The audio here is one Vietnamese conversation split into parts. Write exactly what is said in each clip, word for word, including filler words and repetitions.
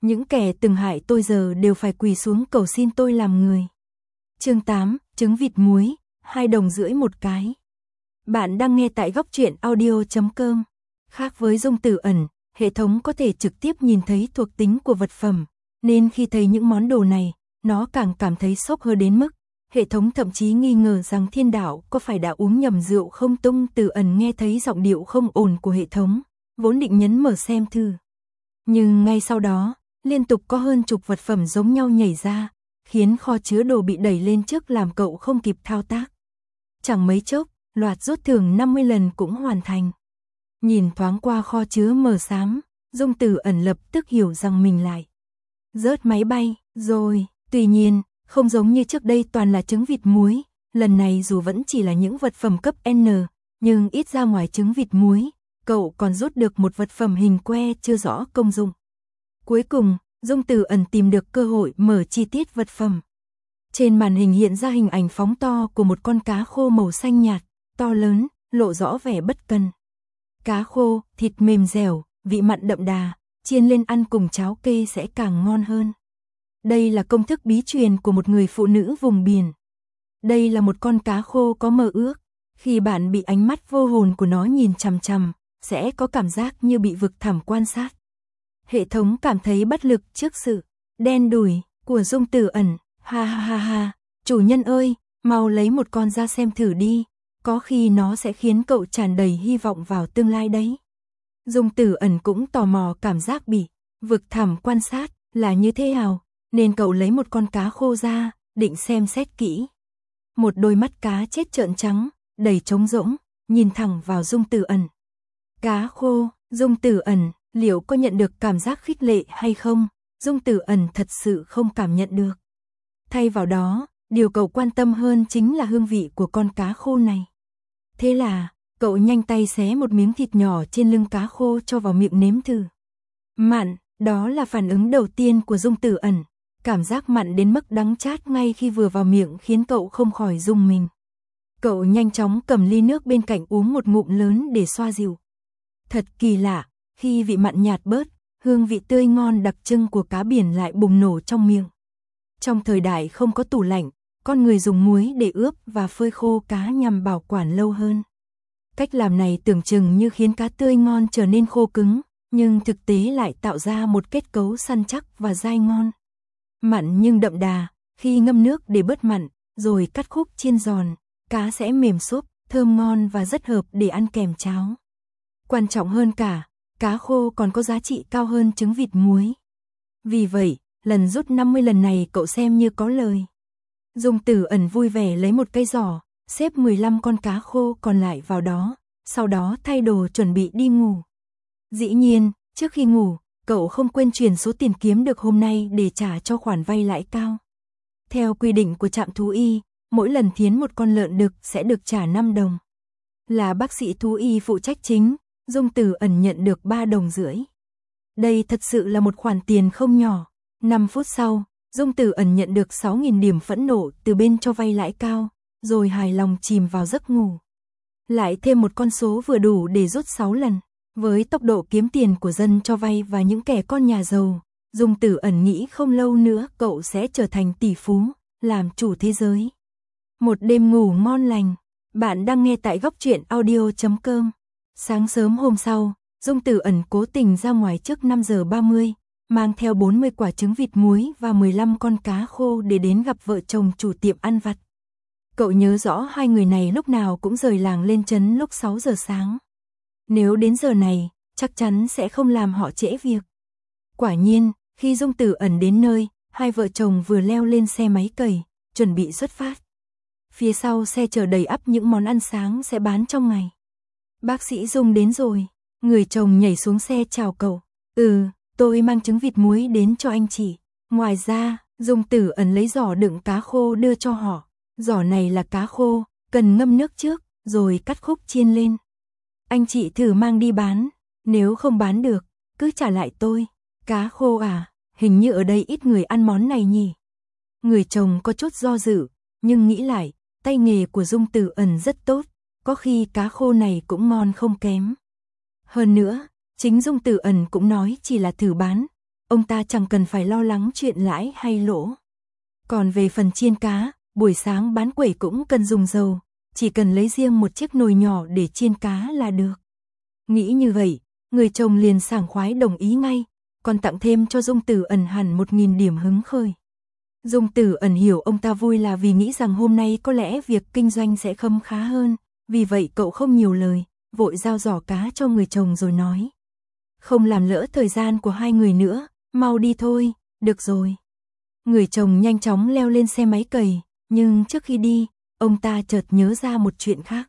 Những kẻ từng hại tôi giờ đều phải quỳ xuống cầu xin tôi làm người. Chương tám, trứng vịt muối, hai đồng rưỡi một cái. Bạn đang nghe tại góc truyện audio chấm com. Khác với Dung Tử Ẩn, hệ thống có thể trực tiếp nhìn thấy thuộc tính của vật phẩm, nên khi thấy những món đồ này, nó càng cảm thấy sốc hơn đến mức hệ thống thậm chí nghi ngờ rằng Thiên Đạo có phải đã uống nhầm rượu không. Dung Tử Ẩn nghe thấy giọng điệu không ổn của hệ thống, vốn định nhấn mở xem thử. Nhưng ngay sau đó, liên tục có hơn chục vật phẩm giống nhau nhảy ra, khiến kho chứa đồ bị đẩy lên trước làm cậu không kịp thao tác. Chẳng mấy chốc, loạt rút thưởng năm mươi lần cũng hoàn thành. Nhìn thoáng qua kho chứa mờ xám, Dung Tử Ẩn lập tức hiểu rằng mình lại rớt máy bay rồi. Tuy nhiên, không giống như trước đây toàn là trứng vịt muối, lần này dù vẫn chỉ là những vật phẩm cấp N, nhưng ít ra ngoài trứng vịt muối, cậu còn rút được một vật phẩm hình que chưa rõ công dụng. Cuối cùng, Dung Tử Ẩn tìm được cơ hội mở chi tiết vật phẩm. Trên màn hình hiện ra hình ảnh phóng to của một con cá khô màu xanh nhạt, to lớn, lộ rõ vẻ bất cần. Cá khô, thịt mềm dẻo, vị mặn đậm đà, chiên lên ăn cùng cháo kê sẽ càng ngon hơn. Đây là công thức bí truyền của một người phụ nữ vùng biển. Đây là một con cá khô có mơ ước, khi bạn bị ánh mắt vô hồn của nó nhìn chằm chằm, sẽ có cảm giác như bị vực thẳm quan sát. Hệ thống cảm thấy bất lực trước sự đen đủi của Dung Tử Ẩn. Ha ha ha ha, chủ nhân ơi, mau lấy một con ra xem thử đi, có khi nó sẽ khiến cậu tràn đầy hy vọng vào tương lai đấy. Dung Tử Ẩn cũng tò mò cảm giác bị vực thẳm quan sát là như thế nào, nên cậu lấy một con cá khô ra, định xem xét kỹ. Một đôi mắt cá chết trợn trắng, đầy trống rỗng, nhìn thẳng vào Dung Tử Ẩn. Cá khô, Dung Tử Ẩn, liệu có nhận được cảm giác khích lệ hay không? Dung Tử Ẩn thật sự không cảm nhận được. Thay vào đó, điều cậu quan tâm hơn chính là hương vị của con cá khô này. Thế là, cậu nhanh tay xé một miếng thịt nhỏ trên lưng cá khô cho vào miệng nếm thử. Mặn, đó là phản ứng đầu tiên của Dung Tử Ẩn. Cảm giác mặn đến mức đắng chát ngay khi vừa vào miệng khiến cậu không khỏi rùng mình. Cậu nhanh chóng cầm ly nước bên cạnh uống một ngụm lớn để xoa dịu. Thật kỳ lạ, khi vị mặn nhạt bớt, hương vị tươi ngon đặc trưng của cá biển lại bùng nổ trong miệng. Trong thời đại không có tủ lạnh, con người dùng muối để ướp và phơi khô cá nhằm bảo quản lâu hơn. Cách làm này tưởng chừng như khiến cá tươi ngon trở nên khô cứng, nhưng thực tế lại tạo ra một kết cấu săn chắc và dai ngon. Mặn nhưng đậm đà, khi ngâm nước để bớt mặn, rồi cắt khúc chiên giòn, cá sẽ mềm xốp, thơm ngon và rất hợp để ăn kèm cháo. Quan trọng hơn cả, cá khô còn có giá trị cao hơn trứng vịt muối. Vì vậy, lần rút năm mươi lần này cậu xem như có lời. Dung Tử Ẩn vui vẻ lấy một cây giỏ, xếp mười lăm con cá khô còn lại vào đó, sau đó thay đồ chuẩn bị đi ngủ. Dĩ nhiên, trước khi ngủ, cậu không quên chuyển số tiền kiếm được hôm nay để trả cho khoản vay lãi cao. Theo quy định của trạm thú y, mỗi lần thiến một con lợn đực sẽ được trả năm đồng. Là bác sĩ thú y phụ trách chính, Dung Tử Ẩn nhận được ba đồng rưỡi. Đây thật sự là một khoản tiền không nhỏ. năm phút sau, Dung Tử Ẩn nhận được sáu nghìn điểm phẫn nộ từ bên cho vay lãi cao, rồi hài lòng chìm vào giấc ngủ. Lại thêm một con số vừa đủ để rút sáu lần. Với tốc độ kiếm tiền của dân cho vay và những kẻ con nhà giàu, Dung Tử Ẩn nghĩ không lâu nữa cậu sẽ trở thành tỷ phú, làm chủ thế giới. Một đêm ngủ ngon lành. Bạn đang nghe tại góc truyện audio chấm com. Sáng sớm hôm sau, Dung Tử Ẩn cố tình ra ngoài trước năm giờ ba mươi, mang theo bốn mươi quả trứng vịt muối và mười lăm con cá khô để đến gặp vợ chồng chủ tiệm ăn vặt. Cậu nhớ rõ hai người này lúc nào cũng rời làng lên trấn lúc sáu giờ sáng. Nếu đến giờ này, chắc chắn sẽ không làm họ trễ việc. Quả nhiên, khi Dung Tử Ẩn đến nơi, hai vợ chồng vừa leo lên xe máy cày, chuẩn bị xuất phát. Phía sau xe chở đầy ắp những món ăn sáng sẽ bán trong ngày. Bác sĩ Dung đến rồi. Người chồng nhảy xuống xe chào cậu. Ừ, tôi mang trứng vịt muối đến cho anh chị. Ngoài ra, Dung Tử Ẩn lấy giỏ đựng cá khô đưa cho họ. Giỏ này là cá khô, cần ngâm nước trước, rồi cắt khúc chiên lên. Anh chị thử mang đi bán, nếu không bán được, cứ trả lại tôi. Cá khô à, hình như ở đây ít người ăn món này nhỉ. Người chồng có chút do dự, nhưng nghĩ lại, tay nghề của Dung Tử Ẩn rất tốt, có khi cá khô này cũng ngon không kém. Hơn nữa, chính Dung Tử Ẩn cũng nói chỉ là thử bán, ông ta chẳng cần phải lo lắng chuyện lãi hay lỗ. Còn về phần chiên cá, buổi sáng bán quẩy cũng cần dùng dầu, chỉ cần lấy riêng một chiếc nồi nhỏ để chiên cá là được. Nghĩ như vậy, người chồng liền sảng khoái đồng ý ngay, còn tặng thêm cho Dung Tử Ẩn hẳn một nghìn điểm hứng khởi. Dung Tử Ẩn hiểu ông ta vui là vì nghĩ rằng hôm nay có lẽ việc kinh doanh sẽ khấm khá hơn, vì vậy cậu không nhiều lời, vội giao giỏ cá cho người chồng rồi nói. Không làm lỡ thời gian của hai người nữa, mau đi thôi, được rồi. Người chồng nhanh chóng leo lên xe máy cày, nhưng trước khi đi, ông ta chợt nhớ ra một chuyện khác.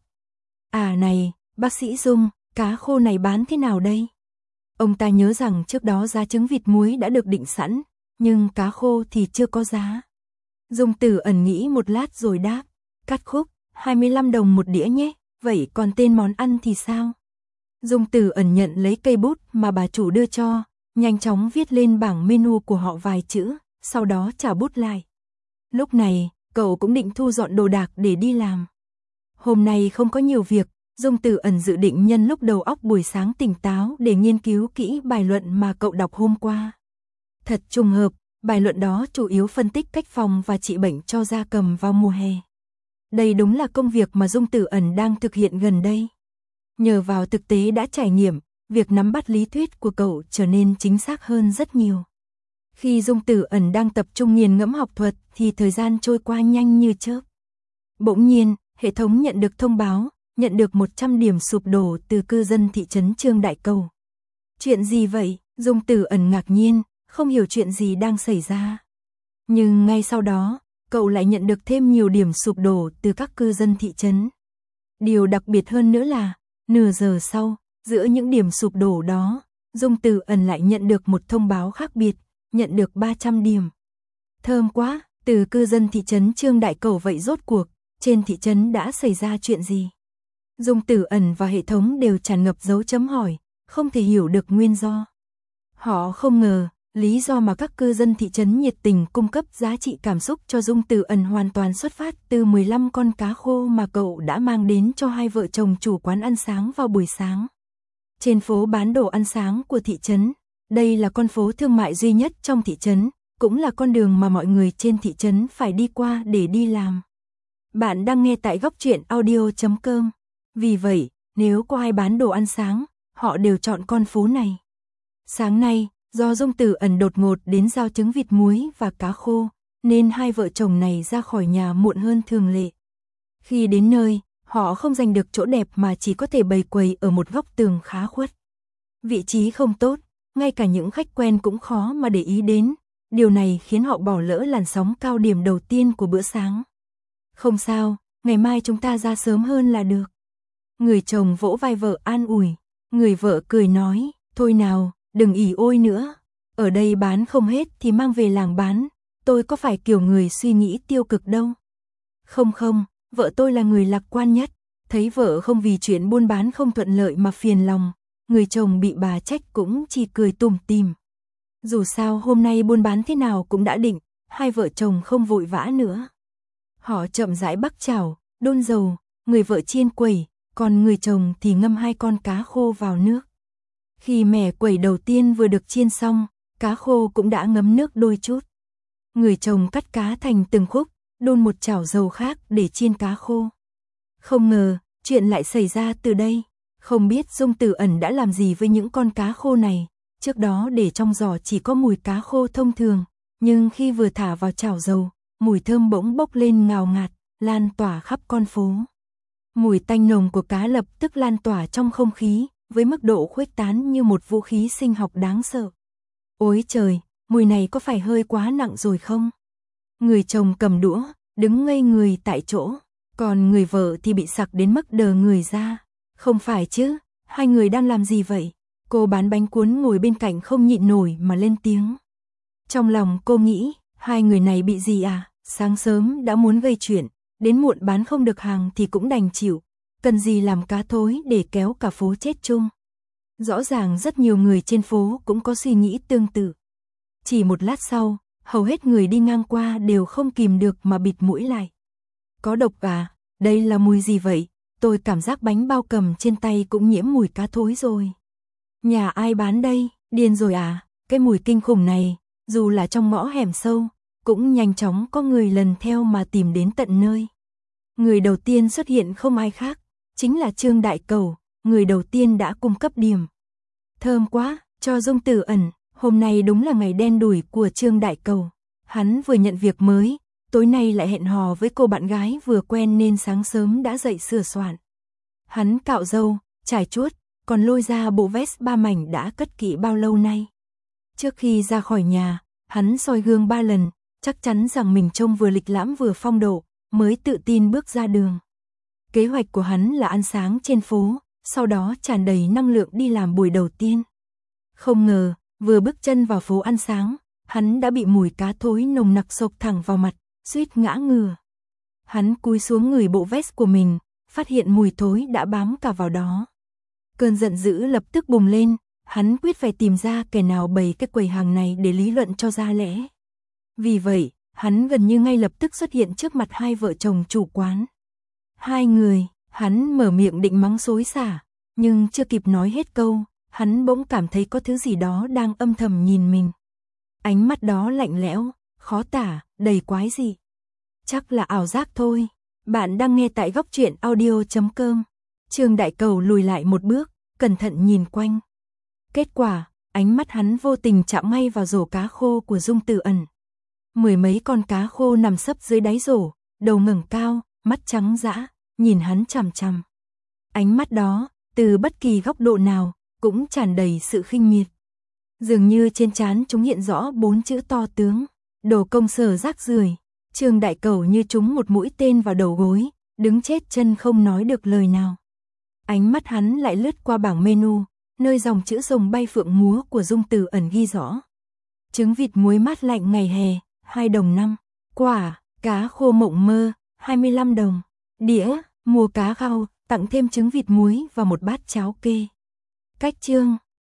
À này, bác sĩ Dung, cá khô này bán thế nào đây? Ông ta nhớ rằng trước đó giá trứng vịt muối đã được định sẵn, nhưng cá khô thì chưa có giá. Dung Tử Ẩn nghĩ một lát rồi đáp, cắt khúc, hai mươi lăm đồng một đĩa nhé, vậy còn tên món ăn thì sao? Dung Tử Ẩn nhận lấy cây bút mà bà chủ đưa cho, nhanh chóng viết lên bảng menu của họ vài chữ, sau đó trả bút lại. Lúc này, cậu cũng định thu dọn đồ đạc để đi làm. Hôm nay không có nhiều việc, Dung Tử Ẩn dự định nhân lúc đầu óc buổi sáng tỉnh táo để nghiên cứu kỹ bài luận mà cậu đọc hôm qua. Thật trùng hợp, bài luận đó chủ yếu phân tích cách phòng và trị bệnh cho gia cầm vào mùa hè. Đây đúng là công việc mà Dung Tử Ẩn đang thực hiện gần đây. Nhờ vào thực tế đã trải nghiệm, việc nắm bắt lý thuyết của cậu trở nên chính xác hơn rất nhiều. Khi Dung Tử Ẩn đang tập trung nghiền ngẫm học thuật thì thời gian trôi qua nhanh như chớp. Bỗng nhiên, hệ thống nhận được thông báo, nhận được một trăm điểm sụp đổ từ cư dân thị trấn Trương Đại Cầu. Chuyện gì vậy? Dung Tử Ẩn ngạc nhiên, không hiểu chuyện gì đang xảy ra. Nhưng ngay sau đó, cậu lại nhận được thêm nhiều điểm sụp đổ từ các cư dân thị trấn. Điều đặc biệt hơn nữa là, nửa giờ sau, giữa những điểm sụp đổ đó, Dung Tử Ẩn lại nhận được một thông báo khác biệt, nhận được ba trăm điểm. Thơm quá, từ cư dân thị trấn Trương Đại Cầu vậy rốt cuộc, trên thị trấn đã xảy ra chuyện gì? Dung Tử Ẩn và hệ thống đều tràn ngập dấu chấm hỏi, không thể hiểu được nguyên do. Họ không ngờ, lý do mà các cư dân thị trấn nhiệt tình cung cấp giá trị cảm xúc cho Dung Tử Ẩn hoàn toàn xuất phát từ mười lăm con cá khô mà cậu đã mang đến cho hai vợ chồng chủ quán ăn sáng vào buổi sáng. Trên phố bán đồ ăn sáng của thị trấn, đây là con phố thương mại duy nhất trong thị trấn, cũng là con đường mà mọi người trên thị trấn phải đi qua để đi làm. Bạn đang nghe tại góc truyện audio chấm com. Vì vậy, nếu có ai bán đồ ăn sáng, họ đều chọn con phố này. Sáng nay, do Dung Tử Ẩn đột ngột đến giao trứng vịt muối và cá khô, nên hai vợ chồng này ra khỏi nhà muộn hơn thường lệ. Khi đến nơi, họ không giành được chỗ đẹp mà chỉ có thể bày quầy ở một góc tường khá khuất. Vị trí không tốt, ngay cả những khách quen cũng khó mà để ý đến, điều này khiến họ bỏ lỡ làn sóng cao điểm đầu tiên của bữa sáng. Không sao, ngày mai chúng ta ra sớm hơn là được. Người chồng vỗ vai vợ an ủi, người vợ cười nói, thôi nào, đừng ỉ ôi nữa, ở đây bán không hết thì mang về làng bán, tôi có phải kiểu người suy nghĩ tiêu cực đâu. Không không, vợ tôi là người lạc quan nhất, thấy vợ không vì chuyện buôn bán không thuận lợi mà phiền lòng, người chồng bị bà trách cũng chỉ cười tủm tỉm. Dù sao hôm nay buôn bán thế nào cũng đã định, hai vợ chồng không vội vã nữa. Họ chậm rãi bắc chảo, đun dầu, người vợ chiên quẩy, còn người chồng thì ngâm hai con cá khô vào nước. Khi mẻ quẩy đầu tiên vừa được chiên xong, cá khô cũng đã ngấm nước đôi chút. Người chồng cắt cá thành từng khúc, đun một chảo dầu khác để chiên cá khô. Không ngờ, chuyện lại xảy ra từ đây. Không biết Dung Tử Ẩn đã làm gì với những con cá khô này. Trước đó để trong giỏ chỉ có mùi cá khô thông thường, nhưng khi vừa thả vào chảo dầu, mùi thơm bỗng bốc lên ngào ngạt, lan tỏa khắp con phố. Mùi tanh nồng của cá lập tức lan tỏa trong không khí, với mức độ khuếch tán như một vũ khí sinh học đáng sợ. Ôi trời, mùi này có phải hơi quá nặng rồi không? Người chồng cầm đũa, đứng ngây người tại chỗ, còn người vợ thì bị sặc đến mức đờ người ra. Không phải chứ, hai người đang làm gì vậy? Cô bán bánh cuốn ngồi bên cạnh không nhịn nổi mà lên tiếng. Trong lòng cô nghĩ, hai người này bị gì à? Sáng sớm đã muốn gây chuyện, đến muộn bán không được hàng thì cũng đành chịu. Cần gì làm cá thối để kéo cả phố chết chung. Rõ ràng rất nhiều người trên phố cũng có suy nghĩ tương tự. Chỉ một lát sau, hầu hết người đi ngang qua đều không kìm được mà bịt mũi lại. Có độc à? Đây là mùi gì vậy? Tôi cảm giác bánh bao cầm trên tay cũng nhiễm mùi cá thối rồi. Nhà ai bán đây? Điên rồi à? Cái mùi kinh khủng này, dù là trong ngõ hẻm sâu, cũng nhanh chóng có người lần theo mà tìm đến tận nơi. Người đầu tiên xuất hiện không ai khác, chính là Trương Đại Cẩu, người đầu tiên đã cung cấp điểm. Thơm quá, cho Dung Tử Ẩn, hôm nay đúng là ngày đen đủi của Trương Đại Cẩu. Hắn vừa nhận việc mới, tối nay lại hẹn hò với cô bạn gái vừa quen nên sáng sớm đã dậy sửa soạn. Hắn cạo râu, trải chuốt, còn lôi ra bộ vest ba mảnh đã cất kỹ bao lâu nay. Trước khi ra khỏi nhà, hắn soi gương ba lần, chắc chắn rằng mình trông vừa lịch lãm vừa phong độ, mới tự tin bước ra đường. Kế hoạch của hắn là ăn sáng trên phố, sau đó tràn đầy năng lượng đi làm buổi đầu tiên. Không ngờ, vừa bước chân vào phố ăn sáng, hắn đã bị mùi cá thối nồng nặc xộc thẳng vào mặt, suýt ngã ngửa. Hắn cúi xuống ngửi bộ vest của mình, phát hiện mùi thối đã bám cả vào đó. Cơn giận dữ lập tức bùng lên, hắn quyết phải tìm ra kẻ nào bày cái quầy hàng này để lý luận cho ra lẽ. Vì vậy, hắn gần như ngay lập tức xuất hiện trước mặt hai vợ chồng chủ quán. Hai người, hắn mở miệng định mắng xối xả, nhưng chưa kịp nói hết câu, hắn bỗng cảm thấy có thứ gì đó đang âm thầm nhìn mình. Ánh mắt đó lạnh lẽo, khó tả, đầy quái dị. Chắc là ảo giác thôi. Bạn đang nghe tại góc truyện audio chấm com. Trương Đại Cẩu lùi lại một bước, cẩn thận nhìn quanh. Kết quả, ánh mắt hắn vô tình chạm ngay vào rổ cá khô của Dung Tử Ẩn. Mười mấy con cá khô nằm sấp dưới đáy rổ, đầu ngẩng cao, mắt trắng dã, nhìn hắn chằm chằm. Ánh mắt đó, từ bất kỳ góc độ nào, cũng tràn đầy sự khinh miệt. Dường như trên trán chúng hiện rõ bốn chữ to tướng, đồ công sở rác rưởi. Trương Đại Cẩu như trúng một mũi tên vào đầu gối, đứng chết chân không nói được lời nào. Ánh mắt hắn lại lướt qua bảng menu, nơi dòng chữ rồng bay phượng múa của Dung Tử Ẩn ghi rõ. Trứng vịt muối mát lạnh ngày hè, hai đồng năm. Quả, cá khô mộng mơ, hai mươi lăm đồng. Đĩa, mua cá khao, tặng thêm trứng vịt muối và một bát cháo kê. Cách chương